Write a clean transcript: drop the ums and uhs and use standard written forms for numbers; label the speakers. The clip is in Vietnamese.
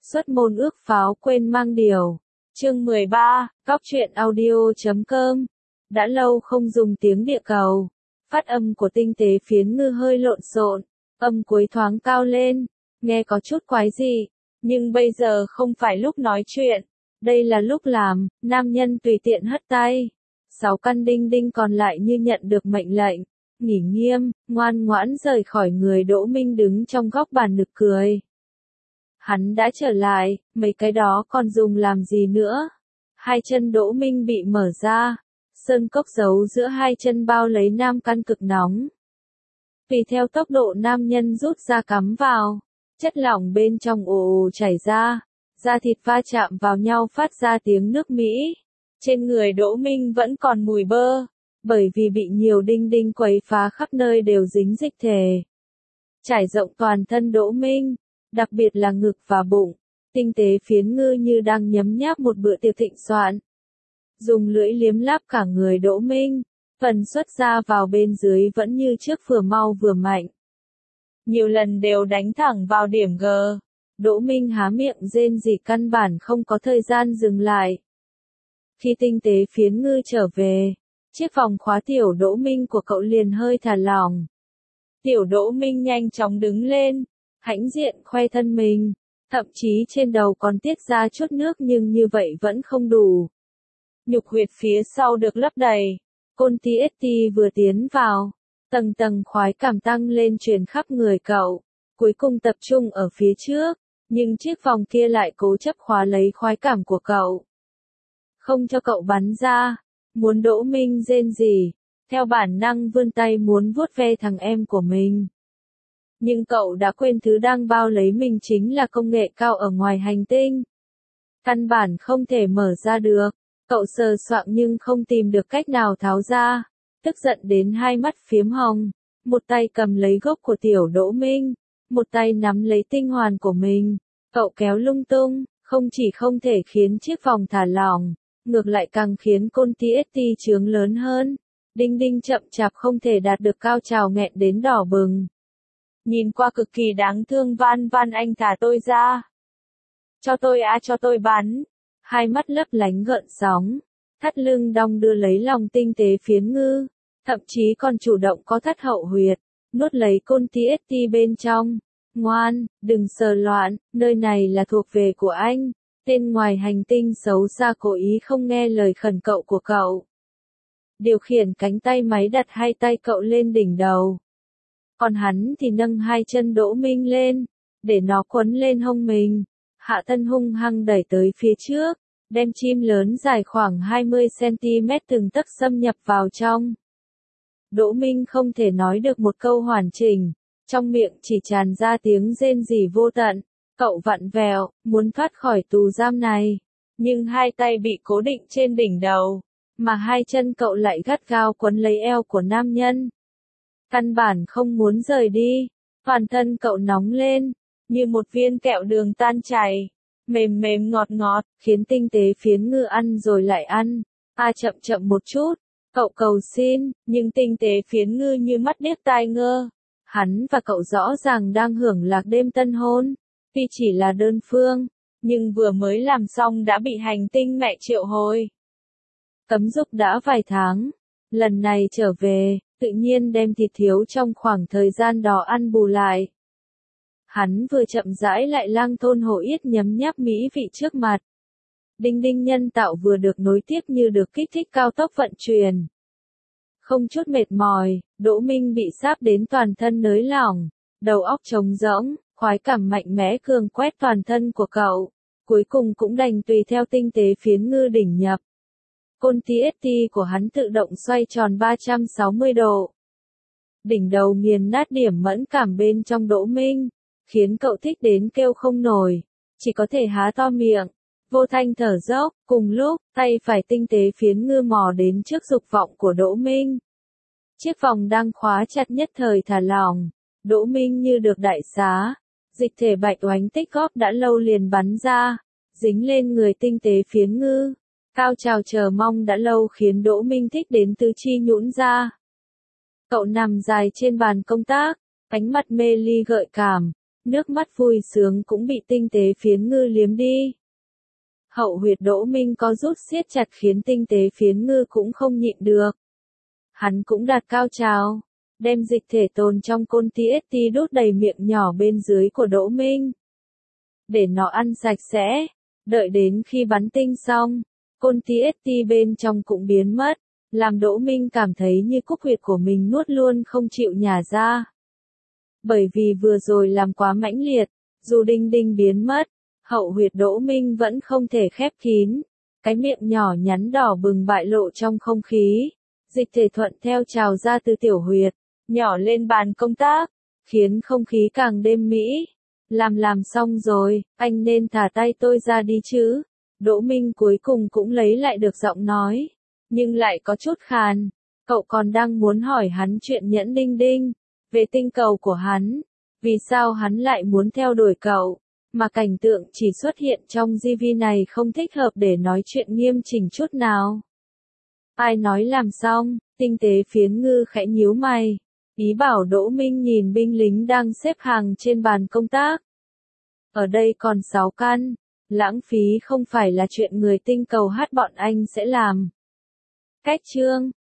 Speaker 1: Xuất môn ước pháo quên mang điều. Chương 13, Góc truyện audio.com. Đã lâu không dùng tiếng địa cầu. Phát âm của tinh tế phiến ngư hơi lộn xộn, âm cuối thoáng cao lên, nghe có chút quái dị, nhưng bây giờ không phải lúc nói chuyện, đây là lúc làm. Nam nhân tùy tiện hất tay. 6 căn đinh đinh còn lại như nhận được mệnh lệnh, nghỉ nghiêm, ngoan ngoãn rời khỏi người. Đỗ Minh đứng trong góc bàn nực cười. Hắn đã trở lại, mấy cái đó còn dùng làm gì nữa? Hai chân Đỗ Minh bị mở ra, sơn cốc giấu giữa hai chân bao lấy nam căn cực nóng. Tùy theo tốc độ nam nhân rút ra cắm vào, chất lỏng bên trong ồ ồ chảy ra, da thịt va chạm vào nhau phát ra tiếng nước Mỹ. Trên người Đỗ Minh vẫn còn mùi bơ, bởi vì bị nhiều đinh đinh quấy phá khắp nơi đều dính dịch thể. Trải rộng toàn thân Đỗ Minh, đặc biệt là ngực và bụng, tinh tế phiến ngư như đang nhấm nháp một bữa tiệc thịnh soạn. Dùng lưỡi liếm láp cả người Đỗ Minh, phần xuất ra vào bên dưới vẫn như trước, vừa mau vừa mạnh. Nhiều lần đều đánh thẳng vào điểm G. Đỗ Minh há miệng rên rỉ, căn bản không có thời gian dừng lại. Khi tinh tế phiến ngư trở về, chiếc vòng khóa tiểu Đỗ Minh của cậu liền hơi thả lỏng. Tiểu Đỗ Minh nhanh chóng đứng lên, hãnh diện khoe thân mình, thậm chí trên đầu còn tiết ra chút nước, nhưng như vậy vẫn không đủ. Nhục huyệt phía sau được lấp đầy. Côn TST vừa tiến vào, tầng tầng khoái cảm tăng lên truyền khắp người cậu, cuối cùng tập trung ở phía trước, nhưng chiếc vòng kia lại cố chấp khóa lấy khoái cảm của cậu, không cho cậu bắn ra. Muốn Đỗ Minh rên rỉ, theo bản năng vươn tay muốn vuốt ve thằng em của mình. Nhưng cậu đã quên thứ đang bao lấy mình chính là công nghệ cao ở ngoài hành tinh. Căn bản không thể mở ra được. Cậu sờ soạng nhưng không tìm được cách nào tháo ra. Tức giận đến hai mắt phiếm hồng. Một tay cầm lấy gốc của tiểu Đỗ Minh, một tay nắm lấy tinh hoàn của mình. Cậu kéo lung tung, không chỉ không thể khiến chiếc vòng thả lỏng, ngược lại càng khiến côn TST trướng lớn hơn. Đinh đinh chậm chạp không thể đạt được cao trào, nghẹn đến đỏ bừng. Nhìn qua cực kỳ đáng thương, van van anh thả tôi ra. Cho tôi cho tôi bắn. Hai mắt lấp lánh gợn sóng, thắt lưng đong đưa lấy lòng tinh tế phiến ngư, thậm chí còn chủ động có thắt hậu huyệt, nuốt lấy côn TST bên trong. Ngoan, đừng sờ loạn, nơi này là thuộc về của anh. Tên ngoài hành tinh xấu xa cố ý không nghe lời khẩn cầu của cậu. Điều khiển cánh tay máy đặt hai tay cậu lên đỉnh đầu. Còn hắn thì nâng hai chân Đỗ Minh lên, để nó quấn lên hông mình. Hạ thân hung hăng đẩy tới phía trước, đem chim lớn dài khoảng 20cm từng tấc xâm nhập vào trong. Đỗ Minh không thể nói được một câu hoàn chỉnh, trong miệng chỉ tràn ra tiếng rên rỉ vô tận. Cậu vặn vẹo, muốn thoát khỏi tù giam này, nhưng hai tay bị cố định trên đỉnh đầu, mà hai chân cậu lại gắt gao quấn lấy eo của nam nhân. Căn bản không muốn rời đi, toàn thân cậu nóng lên, như một viên kẹo đường tan chảy, mềm mềm ngọt ngọt, khiến tinh tế phiến ngư ăn rồi lại ăn. Chậm chậm một chút, cậu cầu xin, nhưng tinh tế phiến ngư như mắt điếc tai ngơ. Hắn và cậu rõ ràng đang hưởng lạc đêm tân hôn, tuy chỉ là đơn phương, nhưng vừa mới làm xong đã bị hành tinh mẹ triệu hồi. Cấm dục đã vài tháng, lần này trở về, tự nhiên đem thịt thiếu trong khoảng thời gian đó ăn bù lại. Hắn vừa chậm rãi lại lang thôn hổ yết nhấm nháp mỹ vị trước mặt. Đinh đinh nhân tạo vừa được nối tiếp như được kích thích cao tốc vận chuyển. Không chút mệt mỏi, Đỗ Minh bị sáp đến toàn thân nới lỏng, đầu óc trống rỗng, khoái cảm mạnh mẽ cương quét toàn thân của cậu. Cuối cùng cũng đành tùy theo tinh tế phiến ngư đỉnh nhập. Côn TST của hắn tự động xoay tròn 360 độ. Đỉnh đầu nghiền nát điểm mẫn cảm bên trong Đỗ Minh, khiến cậu thích đến kêu không nổi, chỉ có thể há to miệng, vô thanh thở dốc. Cùng lúc, tay phải tinh tế phiến ngư mò đến trước dục vọng của Đỗ Minh. Chiếc vòng đang khóa chặt nhất thời thả lỏng, Đỗ Minh như được đại xá, dịch thể bạch oánh tích góp đã lâu liền bắn ra, dính lên người tinh tế phiến ngư. Cao trào chờ mong đã lâu khiến Đỗ Minh thích đến tứ chi nhũn ra. Cậu nằm dài trên bàn công tác, ánh mắt mê ly gợi cảm, nước mắt vui sướng cũng bị tinh tế phiến ngư liếm đi. Hậu huyệt Đỗ Minh có rút siết chặt khiến tinh tế phiến ngư cũng không nhịn được. Hắn cũng đạt cao trào, đem dịch thể tồn trong côn TST đút đầy miệng nhỏ bên dưới của Đỗ Minh. Để nó ăn sạch sẽ, đợi đến khi bắn tinh xong, côn TST bên trong cũng biến mất, làm Đỗ Minh cảm thấy như cúc huyệt của mình nuốt luôn không chịu nhả ra. Bởi vì vừa rồi làm quá mãnh liệt, dù đinh đinh biến mất, hậu huyệt Đỗ Minh vẫn không thể khép kín, cái miệng nhỏ nhắn đỏ bừng bại lộ trong không khí, dịch thể thuận theo trào ra từ tiểu huyệt, nhỏ lên bàn công tác, khiến không khí càng đêm mỹ. Làm xong rồi, anh nên thả tay tôi ra đi chứ. Đỗ Minh cuối cùng cũng lấy lại được giọng nói, nhưng lại có chút khàn. Cậu còn đang muốn hỏi hắn chuyện nhẫn đinh đinh, về tinh cầu của hắn, vì sao hắn lại muốn theo đuổi cậu, mà cảnh tượng chỉ xuất hiện trong GV này không thích hợp để nói chuyện nghiêm chỉnh chút nào. Ai nói làm xong, tinh tế phiến ngư khẽ nhíu mày, ý bảo Đỗ Minh nhìn binh lính đang xếp hàng trên bàn công tác. Ở đây còn 6 căn, lãng phí không phải là chuyện người tinh cầu hát bọn anh sẽ làm. Cách chương